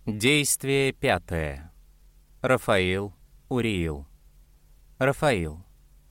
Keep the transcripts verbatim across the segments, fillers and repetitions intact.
Действие пятое. Рафаил, Уриил. Рафаил.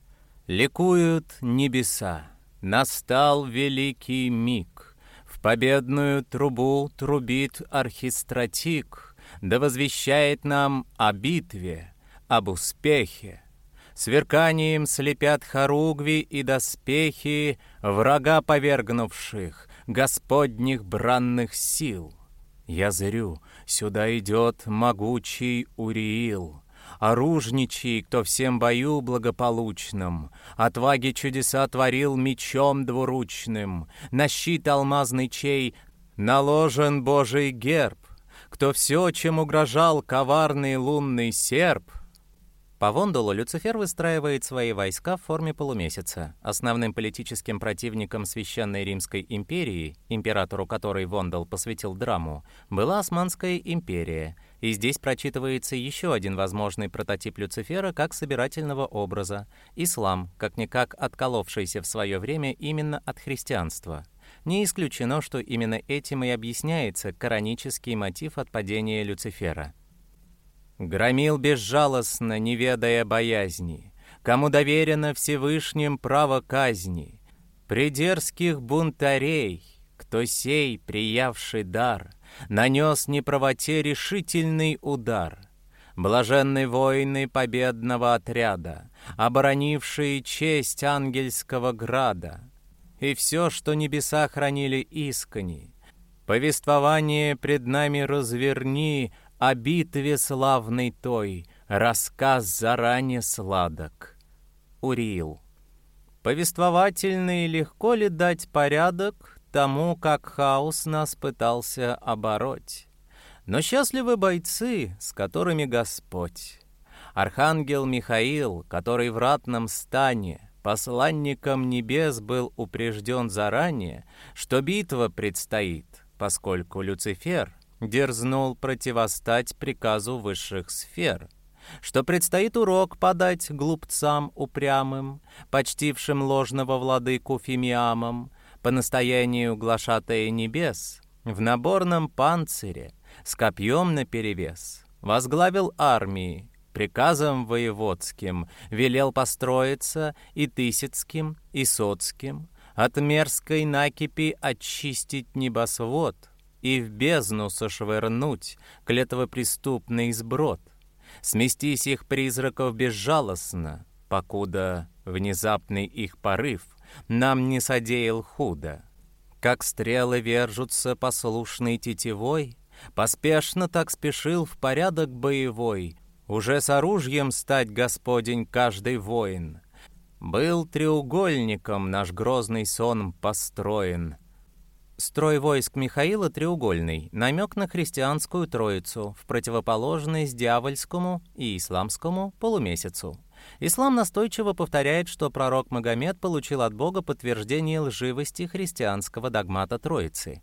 Ликуют небеса, настал великий миг. В победную трубу трубит архистратик, да возвещает нам о битве, об успехе. Сверканием слепят хоругви и доспехи врага повергнувших, господних бранных сил. Я зрю, сюда идет могучий Уриил, оружничий, кто всем бою благополучном, отваги чудеса творил мечом двуручным, на щит алмазный чей наложен Божий герб, кто все, чем угрожал коварный лунный серп. По Вондулу Люцифер выстраивает свои войска в форме полумесяца. Основным политическим противником Священной Римской империи, императору которой Вондул посвятил драму, была Османская империя. И здесь прочитывается еще один возможный прототип Люцифера как собирательного образа – ислам, как-никак отколовшийся в свое время именно от христианства. Не исключено, что именно этим и объясняется коранический мотив отпадения Люцифера. Громил безжалостно, не ведая боязни, кому доверено Всевышним право казни, придерзких бунтарей, кто сей, приявший дар, нанес неправоте решительный удар. Блаженны воины победного отряда, оборонившие честь ангельского града, и все, что небеса хранили искренне. Повествование пред нами разверни о битве славной той, рассказ заранее сладок. Уриил. Повествовательный легко ли дать порядок тому, как хаос нас пытался обороть? Но счастливы бойцы, с которыми Господь. Архангел Михаил, который в ратном стане посланником небес был упрежден заранее, что битва предстоит, поскольку Люцифер дерзнул противостать приказу высших сфер, что предстоит урок подать глупцам упрямым, почтившим ложного владыку Фимиамом, по настоянию глашатая небес, в наборном панцире, с копьем наперевес, возглавил армии, приказом воеводским велел построиться и Тысяцким, и Соцким, от мерзкой накипи очистить небосвод и в бездну сошвырнуть клетвопреступный сброд, сместись их призраков безжалостно, покуда внезапный их порыв нам не содеял худо. Как стрелы вержутся послушной тетивой, поспешно так спешил в порядок боевой, уже с оружием стать Господень каждый воин. Был треугольником наш грозный сон построен. Строй войск Михаила треугольный, намек на христианскую троицу, в противоположность дьявольскому и исламскому полумесяцу. Ислам настойчиво повторяет, что пророк Магомед получил от Бога подтверждение лживости христианского догмата Троицы.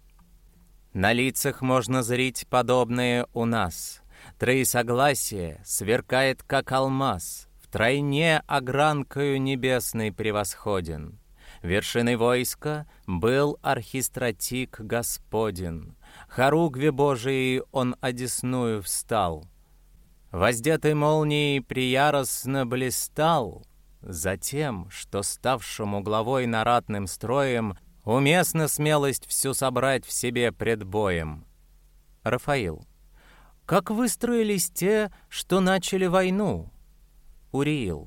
На лицах можно зрить подобное у нас. Троесогласие сверкает, как алмаз, втройне огранкою небесной превосходен. Вершиной войска был архистратик Господен. Хоругви Божией он одесную встал. Воздетой молнией прияростно блистал. Затем, что ставшему главой наратным строем уместно смелость всю собрать в себе пред боем. Рафаил. Как выстроились те, что начали войну? Уриил.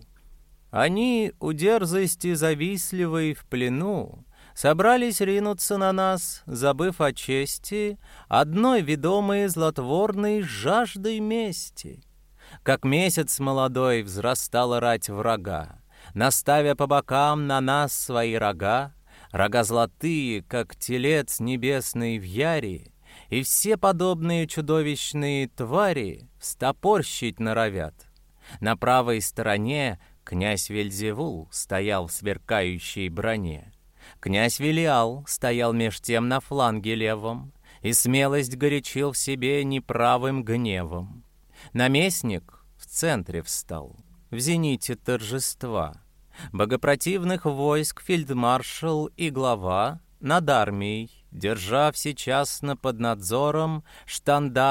Они, у дерзости завистливой в плену, собрались ринуться на нас, забыв о чести, одной ведомой злотворной жаждой мести. Как месяц молодой взрастала рать врага, наставя по бокам на нас свои рога, рога золотые, как телец небесный в яре, и все подобные чудовищные твари встопорщить норовят. На правой стороне князь Вельзевул стоял в сверкающей броне. Князь Велиал стоял меж тем на фланге левом, и смелость горячил в себе неправым гневом. Наместник в центре встал, в зените торжества. Богопротивных войск фельдмаршал и глава над армией, держа всечасно под надзором штандарт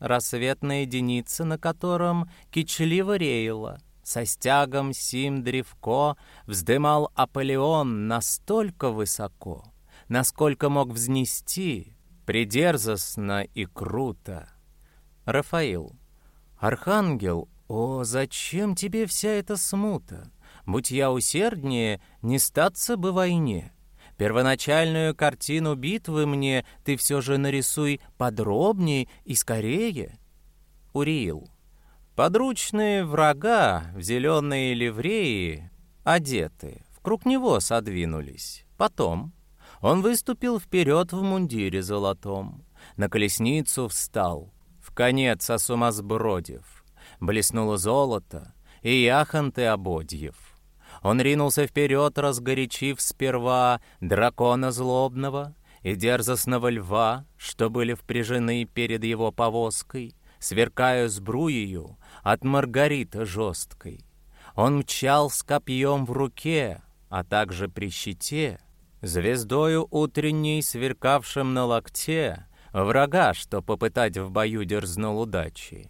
рассветная единица, на котором кичливо реяло. Со стягом сим древко вздымал Аполеон настолько высоко, насколько мог взнести, придерзостно и круто. Рафаил. Архангел, о, зачем тебе вся эта смута? Будь я усерднее, не статься бы войне. Первоначальную картину битвы мне ты все же нарисуй подробней и скорее. Уриил. Подручные врага в зеленые ливреи, одеты, вкруг него содвинулись. Потом он выступил вперед в мундире золотом, на колесницу встал, в конец осумасбродив. Блеснуло золото и яхонты ободьев. Он ринулся вперед, разгорячив сперва дракона злобного и дерзостного льва, что были впряжены перед его повозкой, сверкая сбруею от маргариты жесткой. Он мчал с копьем в руке, а также при щите, звездою утренней, сверкавшим на локте, врага, что попытать в бою дерзнул удачи.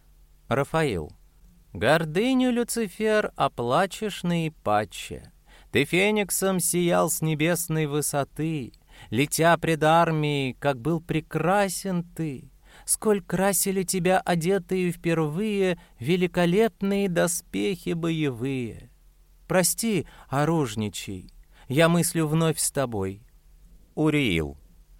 Рафаил. Гордыню, Люцифер, оплачешь наипаче. Ты фениксом сиял с небесной высоты, летя пред армией, как был прекрасен ты. Сколь красили тебя одетые впервые великолепные доспехи боевые. Прости, оружничий, я мыслю вновь с тобой. Уриил.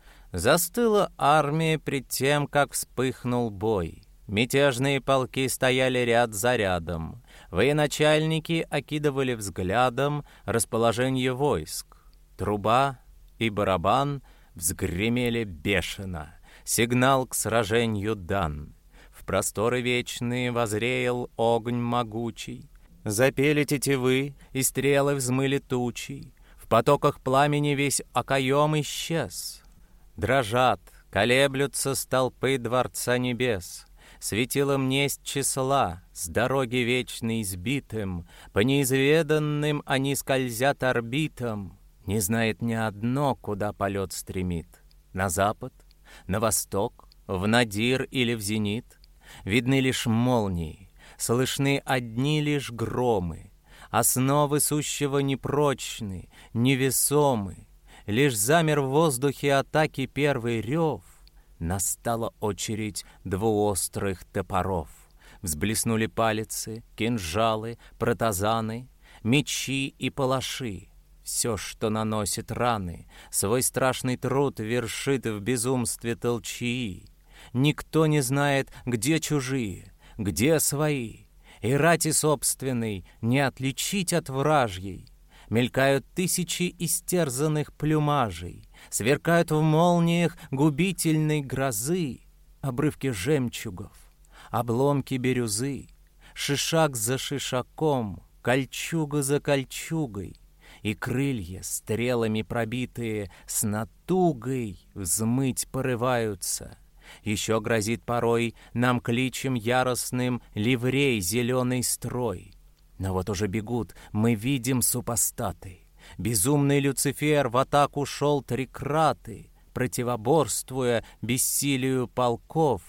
Застыла армия пред тем, как вспыхнул бой. Мятежные полки стояли ряд за рядом. Военачальники окидывали взглядом расположение войск. Труба и барабан взгремели бешено. Сигнал к сражению дан. В просторы вечные возреял огонь могучий. Запели тетивы, и стрелы взмыли тучей. В потоках пламени весь окоем исчез. Дрожат, колеблются столпы дворца небес. Светилом несть числа, с дороги вечной сбитым, по неизведанным они скользят орбитам. Не знает ни одно, куда полет стремит. На запад, на восток, в надир или в зенит. Видны лишь молнии, слышны одни лишь громы. Основы сущего непрочны, невесомы. Лишь замер в воздухе атаки первый рев. Настала очередь двуострых топоров. Взблеснули палицы, кинжалы, протазаны, мечи и палаши. Все, что наносит раны, свой страшный труд вершит в безумстве толчии. Никто не знает, где чужие, где свои, и рати собственной не отличить от вражьей. Мелькают тысячи истерзанных плюмажей, сверкают в молниях губительной грозы обрывки жемчугов, обломки бирюзы, шишак за шишаком, кольчуга за кольчугой, и крылья, стрелами пробитые, с натугой взмыть порываются. Еще грозит порой нам кличем яростным ливрей зеленый строй. Но вот уже бегут, мы видим супостаты. Безумный Люцифер в атаку шел трикраты, противоборствуя бессилию полков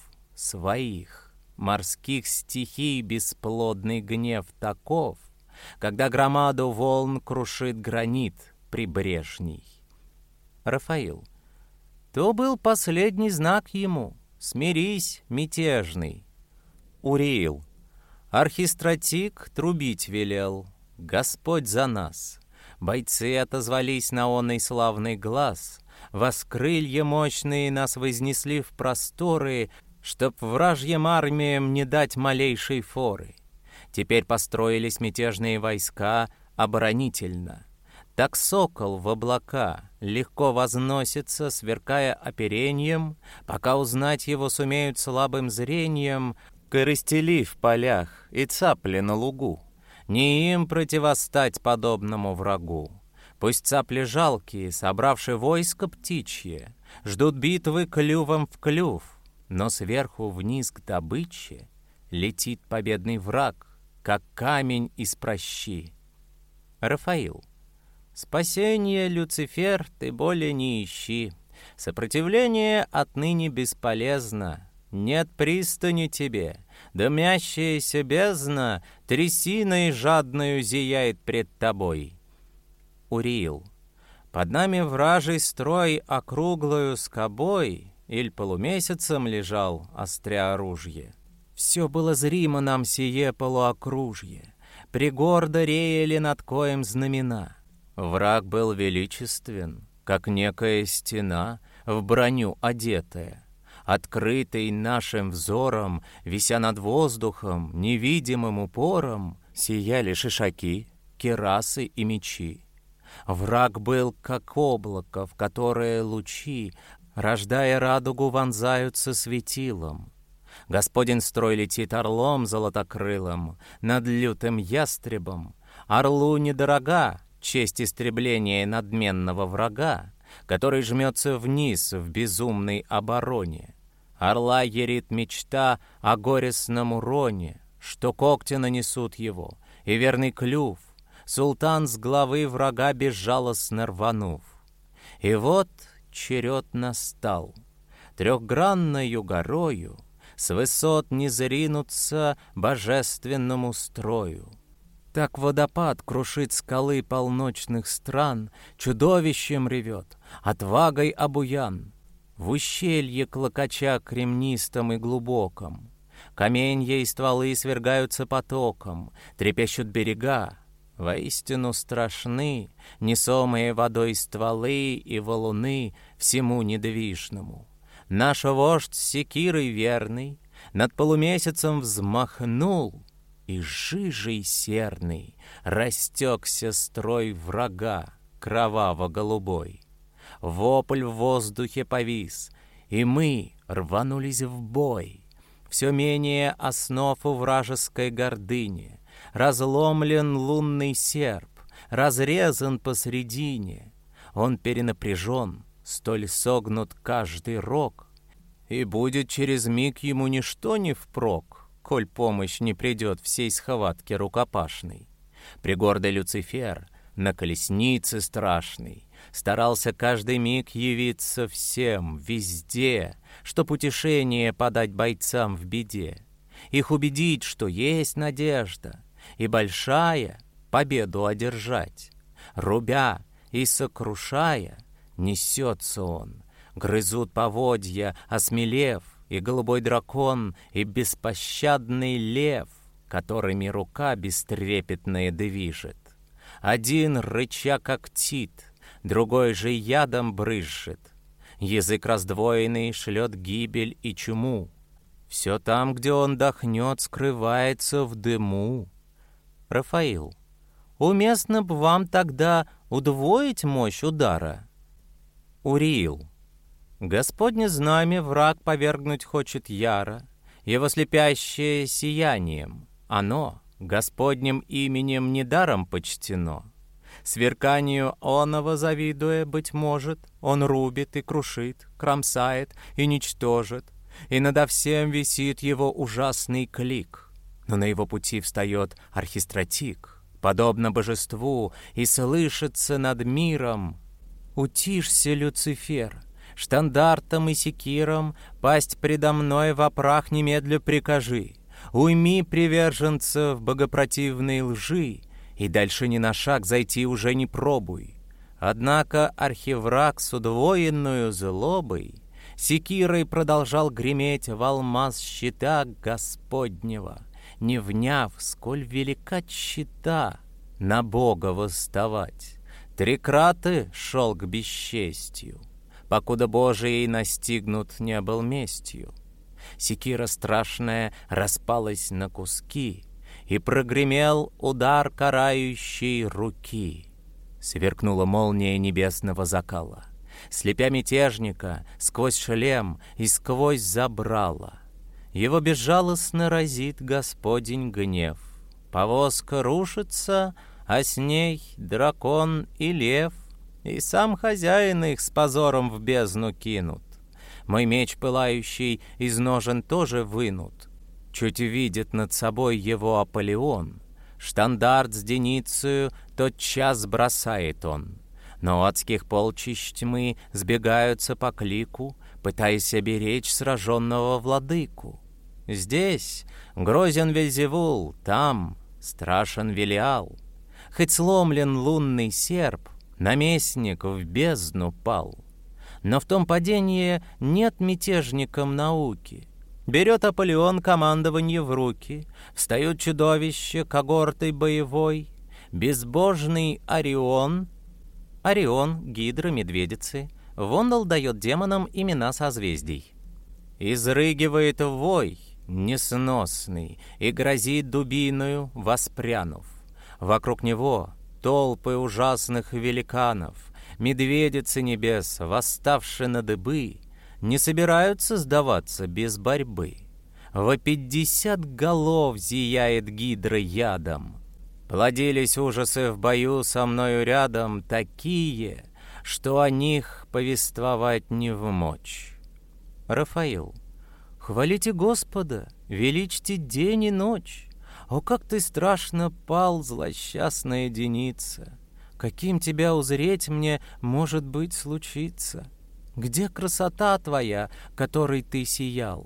своих. Морских стихий бесплодный гнев таков, когда громаду волн крушит гранит прибрежний. Рафаил. То был последний знак ему. Смирись, мятежный. Уриил. Архистратик трубить велел. Господь за нас. Бойцы отозвались на онный славный глаз. Воскрылья мощные нас вознесли в просторы, чтоб вражьим армиям не дать малейшей форы. Теперь построились мятежные войска оборонительно. Так сокол в облака легко возносится, сверкая оперением, пока узнать его сумеют слабым зрением коростели в полях и цапли на лугу. Не им противостать подобному врагу. Пусть цапли жалкие, собравши войско птичье, ждут битвы клювом в клюв, но сверху вниз к добыче летит победный враг, как камень из пращи. Рафаил. Спасение, Люцифер, ты более не ищи. Сопротивление отныне бесполезно. нет пристани тебе, дымящаяся бездна трясиной жадною зияет пред тобой. Уриил. Под нами вражий строй округлою скобой, иль полумесяцем лежал, остря оружие. Все было зримо нам сие полуокружье, пригордо реяли над коем знамена. Враг был величествен, как некая стена, в броню одетая. Открытый нашим взором, вися над воздухом, невидимым упором, сияли шишаки, кирасы и мечи. Враг был, как облако, в которое лучи, рождая радугу, вонзаются светилом. Господень строй летит орлом золотокрылым над лютым ястребом. Орлу недорога честь истребления надменного врага, который жмется вниз в безумной обороне. Орла ярит мечта о горестном уроне, что когти нанесут его, и верный клюв, султан с главы врага безжалостно рванув. И вот черед настал. Трехгранною горою с высот не зринуться божественному строю. Так водопад крушит скалы полночных стран, чудовищем ревет, отвагой обуян. В ущелье клокоча кремнистом и глубоком, каменья и стволы свергаются потоком, трепещут берега. Воистину страшны несомые водой стволы и валуны всему недвижному. Наш вождь секирой верный над полумесяцем взмахнул, и жижей серной растекся строй врага кроваво-голубой. Вопль в воздухе повис, и мы рванулись в бой. Все менее основ у вражеской гордыни. Разломлен лунный серп, разрезан посредине. Он перенапряжен, столь согнут каждый рог, и будет через миг ему ничто не впрок, коль помощь не придет всей схватке рукопашной. Пригордый Люцифер на колеснице страшной старался каждый миг явиться всем, везде, чтоб утешение подать бойцам в беде, их убедить, что есть надежда, и большая победу одержать. Рубя и сокрушая, несется он, грызут поводья, осмелев, и голубой дракон, и беспощадный лев, которыми рука бестрепетная движет. Один рыча когтит, другой же ядом брызжет. Язык раздвоенный шлет гибель и чуму. Все там, где он дохнет, скрывается в дыму. Рафаил. Уместно б вам тогда удвоить мощь удара. Уриил. Господне знамя враг повергнуть хочет яро, его слепящее сиянием. Оно Господним именем недаром почтено. Сверканию оного завидуя, быть может, он рубит и крушит, кромсает и ничтожит, и надо всем висит его ужасный клик. Но на его пути встает архистратик, подобно божеству, и слышится над миром: «Утишься, Люцифер, штандартом и секиром пасть предо мной во прах немедля прикажи, уйми приверженцев богопротивной лжи, и дальше ни на шаг зайти уже не пробуй». Однако архивраг с удвоенную злобой секирой продолжал греметь в алмаз щита Господнего, не вняв, сколь велика тщета на Бога восставать. Трикраты шел к бесчестью, покуда Божией настигнут не был местью. Секира страшная распалась на куски, и прогремел удар карающей руки. Сверкнула молния небесного закала, слепя мятежника сквозь шлем и сквозь забрала. Его безжалостно разит Господень гнев. Повозка рушится, а с ней дракон и лев, и сам хозяин их с позором в бездну кинут. Мой меч пылающий из ножен тоже вынут. Чуть видит над собой его Аполеон. Штандарт с деницею тотчас бросает он. Но адских полчищ тьмы сбегаются по клику, пытаясь оберечь сраженного владыку. Здесь грозен Вельзевул, там страшен Велиал. Хоть сломлен лунный серп, наместник в бездну пал. Но в том падении нет мятежникам науки. Берет Аполеон командование в руки, встают чудовища когортой боевой, безбожный Орион, Орион, Гидра, Медведицы, Вондал дает демонам имена созвездий. Изрыгивает вой несносный и грозит дубиною, воспрянув. Вокруг него толпы ужасных великанов, медведицы небес, восставшие на дыбы, не собираются сдаваться без борьбы. Во пятьдесят голов зияет Гидра ядом. Плодились ужасы в бою со мною рядом такие, что о них повествовать не вмочь. Рафаил. Хвалите Господа, величьте день и ночь. О, как ты страшно пал, злосчастная деница! Каким тебя узреть мне, может быть, случится? Где красота твоя, которой ты сиял?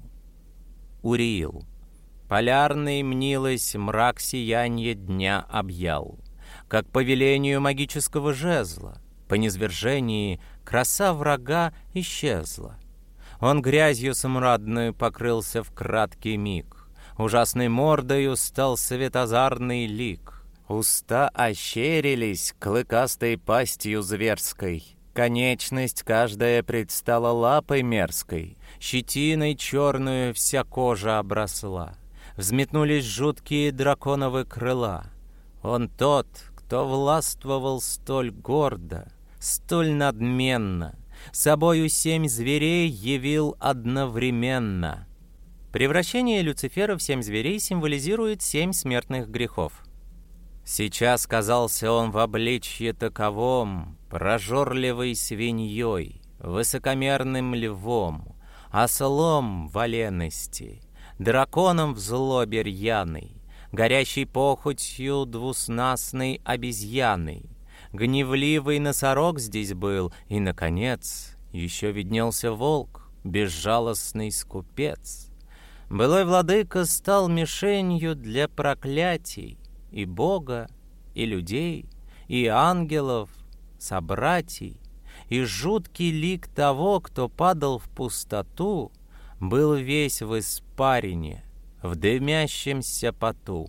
Уриил. Полярный мнилось, мрак сиянья дня объял. Как по велению магического жезла, по низвержении краса врага исчезла. Он грязью смрадную покрылся в краткий миг, ужасной мордою стал светозарный лик. Уста ощерились клыкастой пастью зверской, конечность каждая предстала лапой мерзкой, щетиной черную вся кожа обросла, взметнулись жуткие драконовы крыла. Он тот, кто властвовал столь гордо, столь надменно, собою семь зверей явил одновременно. Превращение Люцифера в семь зверей символизирует семь смертных грехов. Сейчас казался он в обличье таковом, прожорливой свиньей, высокомерным львом, ослом в олености, драконом в злобе рьяной, горящей похотью двуснастной обезьяной. Гневливый носорог здесь был, и, наконец, еще виднелся волк, безжалостный скупец. Былой владыка стал мишенью для проклятий и Бога, и людей, и ангелов, собратьей, и жуткий лик того, кто падал в пустоту, был весь в испарине, в дымящемся поту.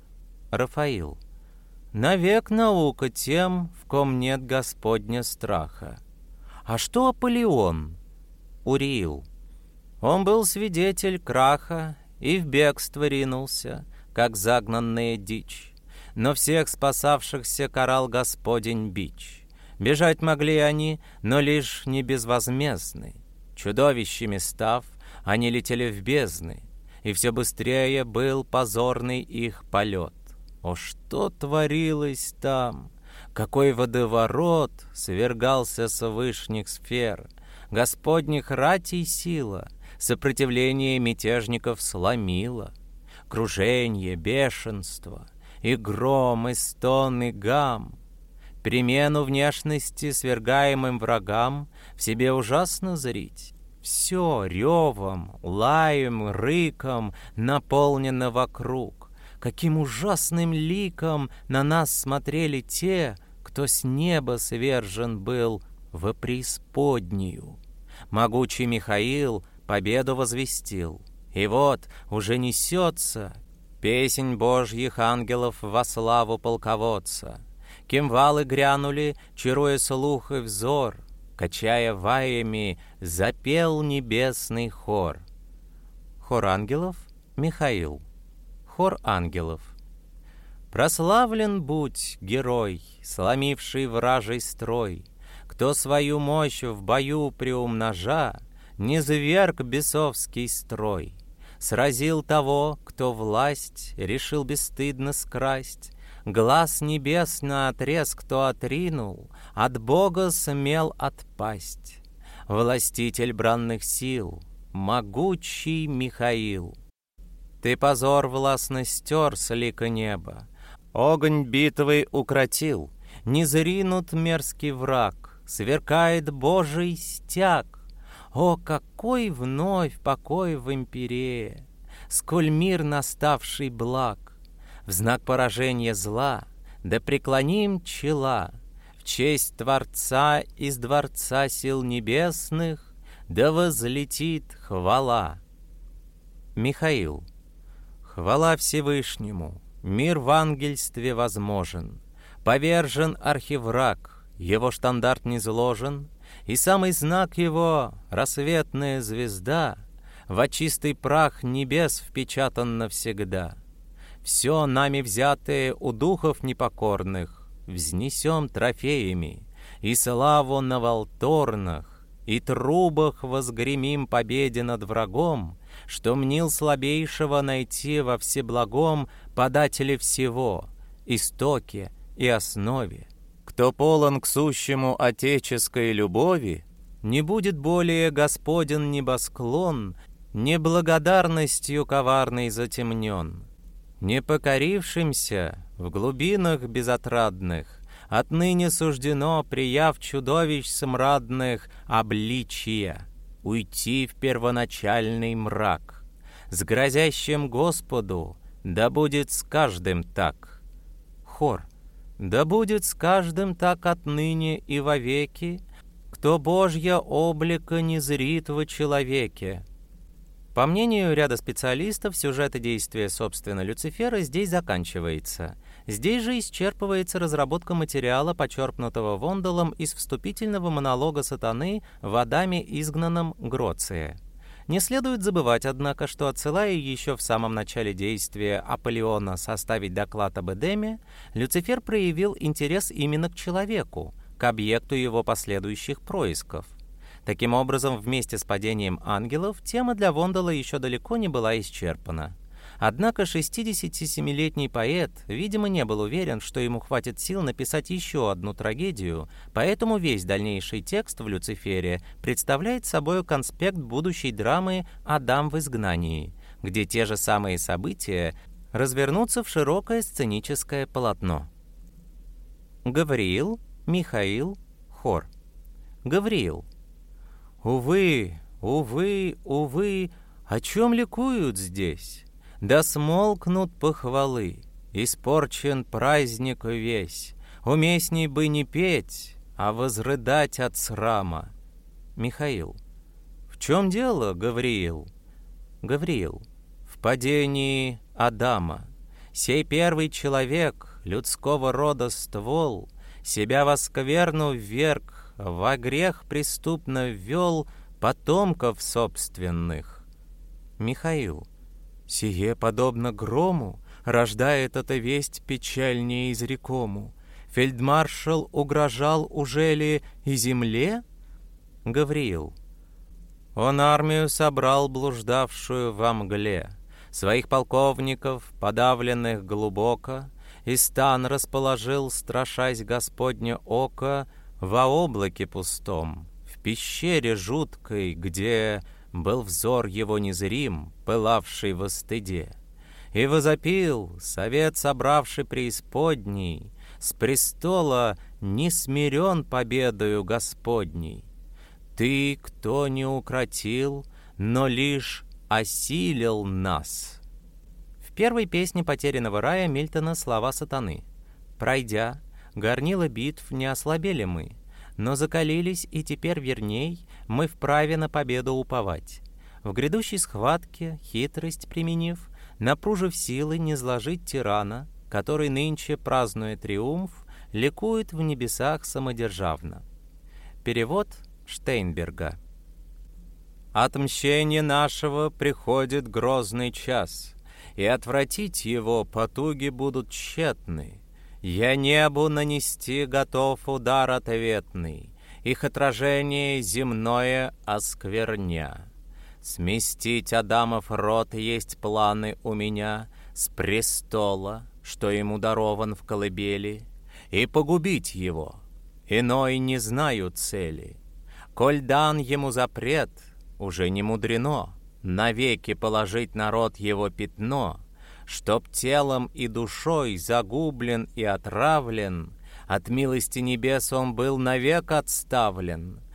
Рафаил. Навек наука тем, в ком нет Господня страха. А что Аполеон? Уриил. Он был свидетель краха и в бегство ринулся, как загнанная дичь. Но всех спасавшихся карал Господень бич. Бежать могли они, но лишь не безвозмездны. Чудовищами став, они летели в бездны, и все быстрее был позорный их полет. О, что творилось там! Какой водоворот свергался с вышних сфер! Господних ратей сила сопротивление мятежников сломила. Круженье, бешенство, и гром, и стон, и гам. Перемену внешности свергаемым врагам в себе ужасно зрить. Все ревом, лаем, рыком наполнено вокруг. Каким ужасным ликом на нас смотрели те, кто с неба свержен был во преисподнюю. Могучий Михаил победу возвестил, и вот уже несется песнь божьих ангелов во славу полководца. Кимвалы грянули, чаруя слух и взор, качая ваями, запел небесный хор. Хор ангелов — Михаил. Хор ангелов. Прославлен будь, герой, сломивший вражий строй, кто свою мощь в бою приумножа, низверг бесовский строй, сразил того, кто власть решил бесстыдно скрасть, глаз небес наотрез кто отринул, от Бога смел отпасть. Властитель бранных сил, могучий Михаил. Ты позор властно стер с лика неба, огонь битвы укротил, не зринут мерзкий враг, сверкает Божий стяг. О, какой вновь покой в империи! Сколь мир наставший благ! В знак поражения зла да преклоним чела в честь Творца из дворца сил небесных, да возлетит хвала. Михаил. Хвала Всевышнему, мир в ангельстве возможен, повержен архивраг, его штандарт низложен, и самый знак его — рассветная звезда, во чистый прах небес впечатан навсегда. Все нами взятое у духов непокорных взнесем трофеями, и славу на волторнах, и трубах возгремим победе над врагом, что мнил слабейшего найти во всеблагом подателе всего, истоке и основе. Кто полон к сущему отеческой любови, не будет более Господен небосклон, неблагодарностью коварной затемнен. Не покорившимся в глубинах безотрадных отныне суждено, прияв чудовищ смрадных, обличия, уйти в первоначальный мрак. С грозящим Господу да будет с каждым так. Хор. Да будет с каждым так отныне и вовеки, кто Божья облика не зрит во человеке. По мнению ряда специалистов, сюжет и действие, собственно, Люцифера здесь заканчивается. Здесь же исчерпывается разработка материала, почерпнутого Вонделом из вступительного монолога сатаны в Адаме, изгнанном Гроция. Не следует забывать, однако, что, отсылая еще в самом начале действия Аполлиона составить доклад об Эдеме, Люцифер проявил интерес именно к человеку, к объекту его последующих происков. Таким образом, вместе с падением ангелов тема для Вондела еще далеко не была исчерпана. Однако шестидесятисемилетний поэт, видимо, не был уверен, что ему хватит сил написать еще одну трагедию, поэтому весь дальнейший текст в «Люцифере» представляет собой конспект будущей драмы «Адам в изгнании», где те же самые события развернутся в широкое сценическое полотно. Гавриил, Михаил, хор. Гавриил. Увы, увы, увы, о чем ликуют здесь? Да смолкнут похвалы, испорчен праздник весь, уместней бы не петь, а возрыдать от срама. Михаил. В чем дело, Гавриил? Гавриил. В падении Адама. Сей первый человек, людского рода ствол, себя воскверну вверг, во грех преступно ввел потомков собственных. Михаил. Сие, подобно грому, рождает эта весть печаль неизрекому. Фельдмаршал угрожал ужели и земле? Гавриил. Он армию собрал, блуждавшую во мгле, своих полковников, подавленных глубоко, и стан расположил, страшась Господня ока, во облаке пустом, в пещере жуткой, где был взор его незрим, пылавший во стыде. И возопил совет, собравший преисподней, с престола не смирен победою Господней. Ты, кто не укротил, но лишь осилил нас. В первой песне «Потерянного рая» Мильтона слова сатаны. «Пройдя, горнило битв не ослабели мы, но закалились, и теперь верней мы вправе на победу уповать. В грядущей схватке, хитрость применив, напружив силы не сложить тирана, который нынче, празднуя триумф, ликует в небесах самодержавно». Перевод Штейнберга. «От мщения нашего приходит грозный час, и отвратить его потуги будут тщетны. Я небу нанести готов удар ответный, их отражение земное оскверня. Сместить Адамов род есть планы у меня с престола, что ему дарован в колыбели, и погубить его, иной не знаю цели. Коль дан ему запрет, уже не мудрено навеки положить народ его пятно, чтоб телом и душой загублен и отравлен, от милости небес он был навек отставлен.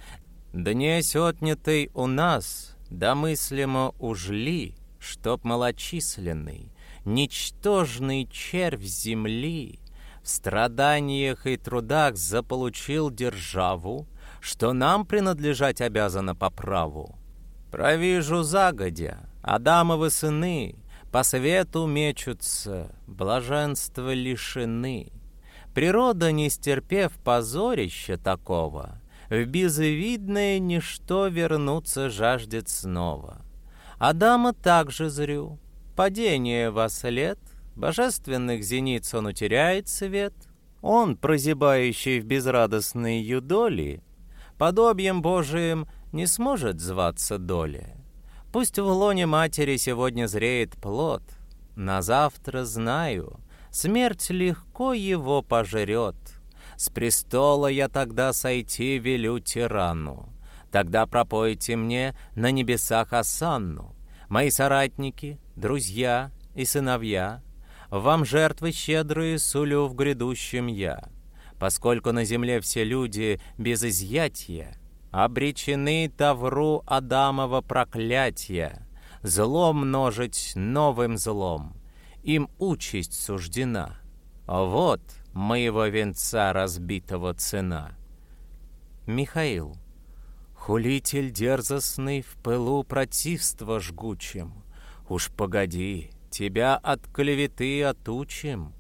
Днесь отнятый у нас, домыслимо ужли, чтоб малочисленный, ничтожный червь земли в страданиях и трудах заполучил державу, что нам принадлежать обязано по праву. Провижу загодя, Адамовы сыны по свету мечутся, блаженства лишены. Природа, не стерпев позорища такого, в безвидное ничто вернуться жаждет снова. Адама также зрю, падение во след, божественных зениц он утеряет свет. Он, прозябающий в безрадостной юдоли, подобием Божиим не сможет зваться доли. Пусть в лоне матери сегодня зреет плод, на завтра, знаю, смерть легко его пожрет. С престола я тогда сойти велю тирану, тогда пропойте мне на небесах осанну. Мои соратники, друзья и сыновья, вам жертвы щедрые сулю в грядущем я, поскольку на земле все люди без изъятия обречены тавру Адамова проклятия, зло множить новым злом, им участь суждена. Вот моего венца разбитого цена. Михаил. Хулитель дерзостный в пылу противства жгучим, уж погоди, тебя от клеветы отучим.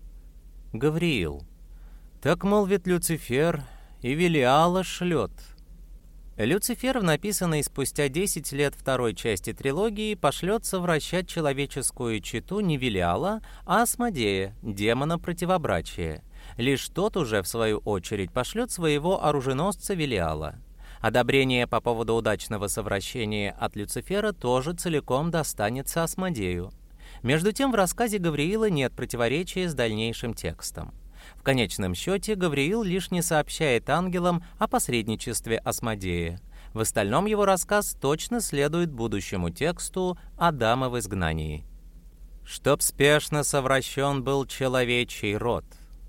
Гавриил. Так, молвит Люцифер, и Велиала шлет. Люцифер в написанной спустя десять лет второй части трилогии пошлется вращать человеческую чету не Велиала, а Асмодея, демона противобрачия. Лишь тот уже, в свою очередь, пошлет своего оруженосца Велиала. Одобрение по поводу удачного совращения от Люцифера тоже целиком достанется Асмодею. Между тем, в рассказе Гавриила нет противоречия с дальнейшим текстом. В конечном счете, Гавриил лишь не сообщает ангелам о посредничестве Асмодея. В остальном его рассказ точно следует будущему тексту Адама в изгнании. «Чтоб спешно совращен был человечий род,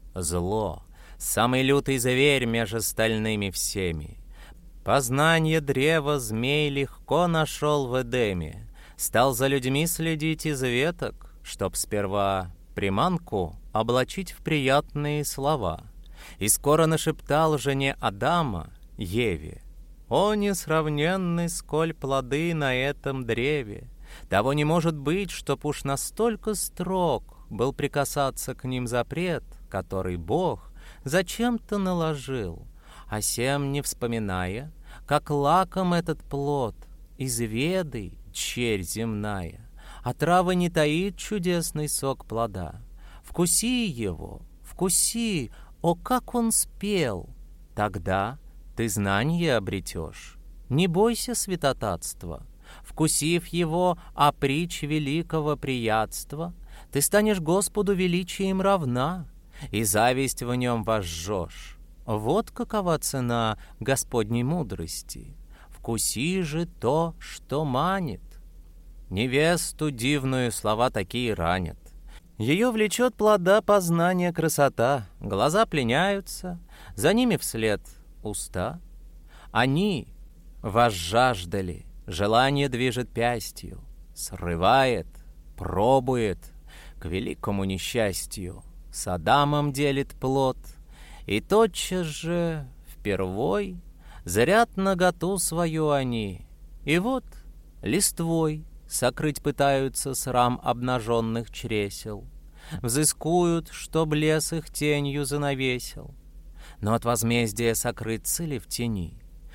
зло, самый лютый зверь между стальными всеми. Познание древа змей легко нашел в Эдеме, стал за людьми следить из веток, чтоб сперва приманку облачить в приятные слова. И скоро нашептал жене Адама, Еве: «О, несравненный, сколь плоды на этом древе! Того не может быть, чтоб уж настолько строг был прикасаться к ним запрет, который Бог зачем-то наложил, а сем не вспоминая, как лаком этот плод, изведай, черь земная, а трава не таит чудесный сок плода. Вкуси его, вкуси, о, как он спел! Тогда ты знание обретешь. Не бойся святотатства. Вкусив его, о притч великого приятства, ты станешь Господу величием равна, и зависть в нем возжжешь. Вот какова цена Господней мудрости. Вкуси же то, что манит». Невесту дивную слова такие ранят. Ее влечет плода познания красота, глаза пленяются, за ними вслед уста. Они возжаждали, желание движет пястью, срывает, пробует, к великому несчастью, с Адамом делит плод, и тотчас же впервой зрят наготу свою они, и вот листвой сокрыть пытаются срам обнаженных чресел, взыскуют, чтоб лес их тенью занавесил. Но от возмездия сокрыться ли в тени?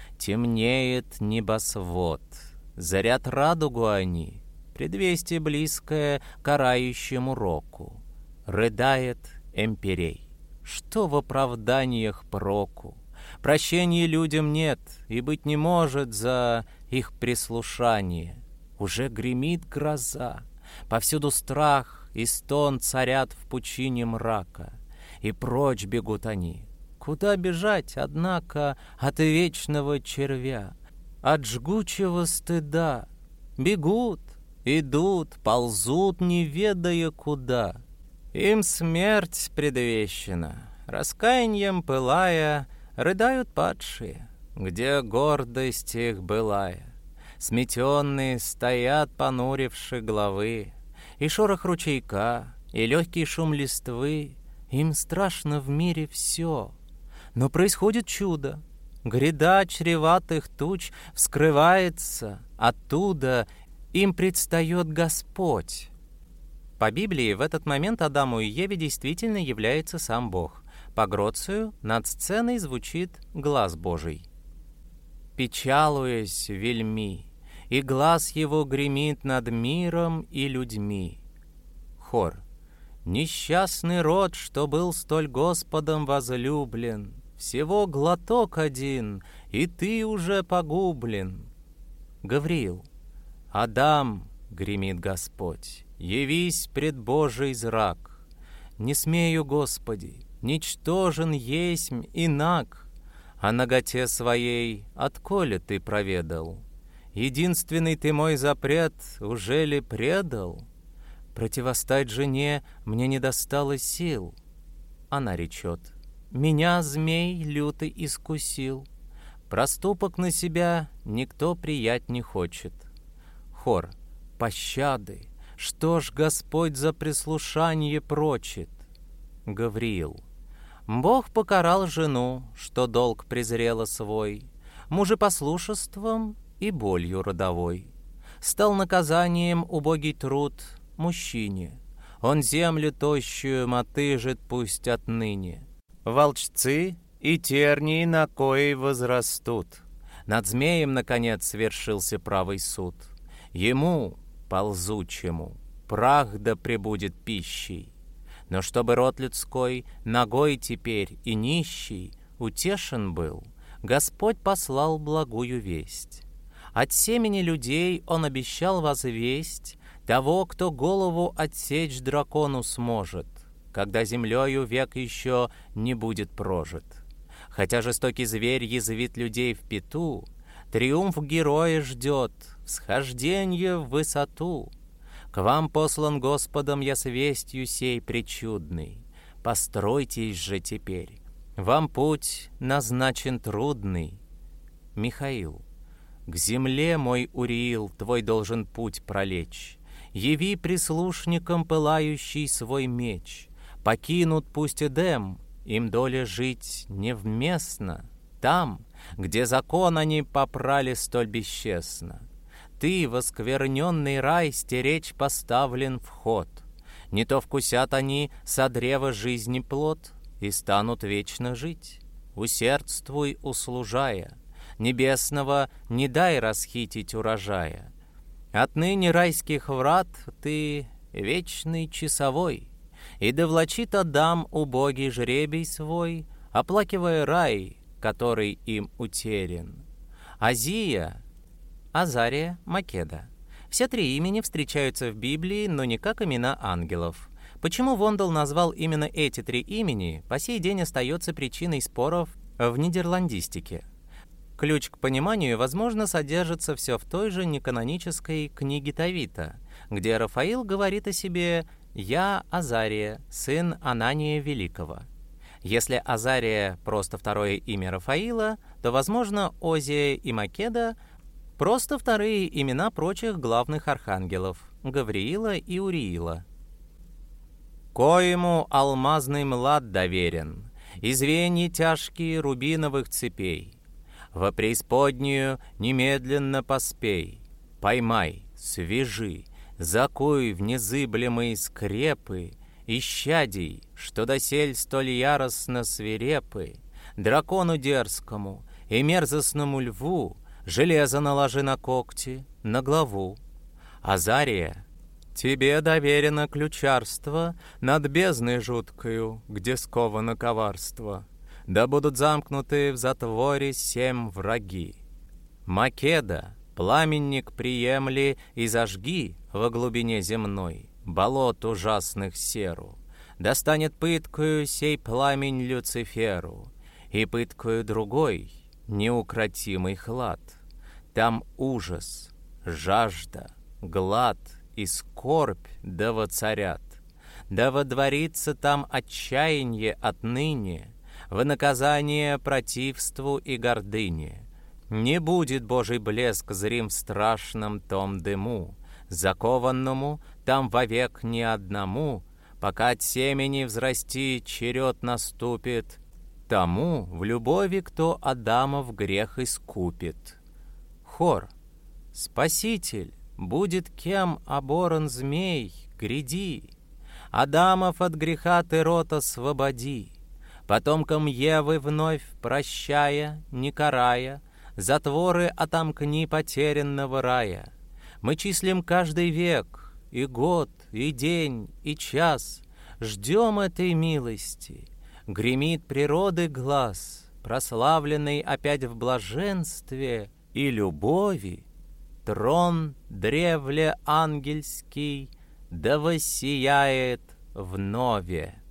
Темнеет небосвод, зарят радугу они, предвестие близкое карающему року. Рыдает Эмпирей: что в оправданиях проку? Прощения людям нет, и быть не может за их прислушание. Уже гремит гроза, повсюду страх и стон царят в пучине мрака, и прочь бегут они. Куда бежать, однако, от вечного червя, от жгучего стыда? Бегут, идут, ползут, не ведая куда. Им смерть предвещена, раскаяньем пылая, рыдают падшие. где гордость их былая. Сметенные стоят, понуривши головы, и шорох ручейка, и легкий шум листвы. Им страшно в мире все, но происходит чудо. Гряда чреватых туч вскрывается, оттуда им предстает Господь. По Библии в этот момент Адаму и Еве действительно является сам Бог. По Гроцию над сценой звучит глас Божий. «Печалуясь вельми, и глас его гремит над миром и людьми». Хор. «Несчастный род, что был столь Господом возлюблен, всего глоток один, и ты уже погублен». Гавриил. «Адам, — гремит Господь, — явись пред Божий зрак. Не смею, Господи, ничтожен есмь и наг. О наготе своей отколе ты проведал? Единственный ты мой запрет уже ли предал? Противостать жене мне не достало сил». Она речет: «Меня змей лютый искусил. Проступок на себя никто приять не хочет». Хор. «Пощады! Что ж Господь за прислушание прочит?» Гавриил. «Бог покарал жену, что долг презрела свой, мужепослушеством и болью родовой. Стал наказанием убогий труд мужчине. Он землю тощую мотыжит пусть отныне. Волчцы и тернии на кои возрастут. Над змеем, наконец, свершился правый суд. Ему, ползучему, прах да пребудет пищей. Но чтобы род людской, ногой теперь и нищий, утешен был, Господь послал благую весть. От семени людей Он обещал возвесть того, кто голову отсечь дракону сможет, когда землею век еще не будет прожит. Хотя жестокий зверь язвит людей в пету, триумф героя ждет, всхожденье в высоту. К вам послан Господом я с вестью сей причудный. Постройтесь же теперь, вам путь назначен трудный». Михаил. «К земле, мой Уриил, твой должен путь пролечь. Яви прислушникам пылающий свой меч. Покинут пусть Эдем, им доля жить невместно. Там, где закон они попрали столь бесчестно. Ты, воскверненный рай, стеречь поставлен вход. Не то вкусят они со древа жизни плод и станут вечно жить. Усердствуй, услужая, небесного не дай расхитить урожая. Отныне райских врат ты вечный часовой, и довлачит Адам убогий жребий свой, оплакивая рай, который им утерян. Азия, Азария, Македа. Все три имени встречаются в Библии, но не как имена ангелов. Почему Вондел назвал именно эти три имени, по сей день остается причиной споров в нидерландистике. Ключ к пониманию, возможно, содержится все в той же неканонической книге Товита, где Рафаил говорит о себе «Я Азария, сын Анания Великого». Если Азария — просто второе имя Рафаила, то, возможно, Озия и Македа — просто вторые имена прочих главных архангелов — Гавриила и Уриила. «Коему алмазный млад доверен, и звенья тяжкие рубиновых цепей. Во преисподнюю немедленно поспей, поймай, свяжи, закуй в незыблемые скрепы, исчадий, что досель столь яростно свирепы, дракону дерзкому и мерзостному льву железо наложи на когти, на главу. Азария, тебе доверено ключарство над бездной жуткою, где сковано коварство. Да будут замкнуты в затворе семь враги. Македа, пламенник приемли и зажги во глубине земной болот ужасных серу. Достанет пыткою сей пламень Люциферу, и пыткою другой неукротимый хлад. Там ужас, жажда, глад и скорбь да воцарят. Да водворится там отчаяние отныне, в наказание противству и гордыне, Не будет Божий блеск зрим в страшном том дыму, закованному там вовек ни одному, пока от семени взрасти черед наступит, тому в любови, кто Адамов грех искупит. Хор. Спаситель будет кем оборон змей, гряди, Адамов от греха ты рот освободи, потомкам Евы вновь прощая, не карая, затворы отомкни потерянного рая. Мы числим каждый век, и год, и день, и час, ждем этой милости. Гремит природы глаз, прославленный опять в блаженстве и любови, трон древле ангельский да воссияет вновь.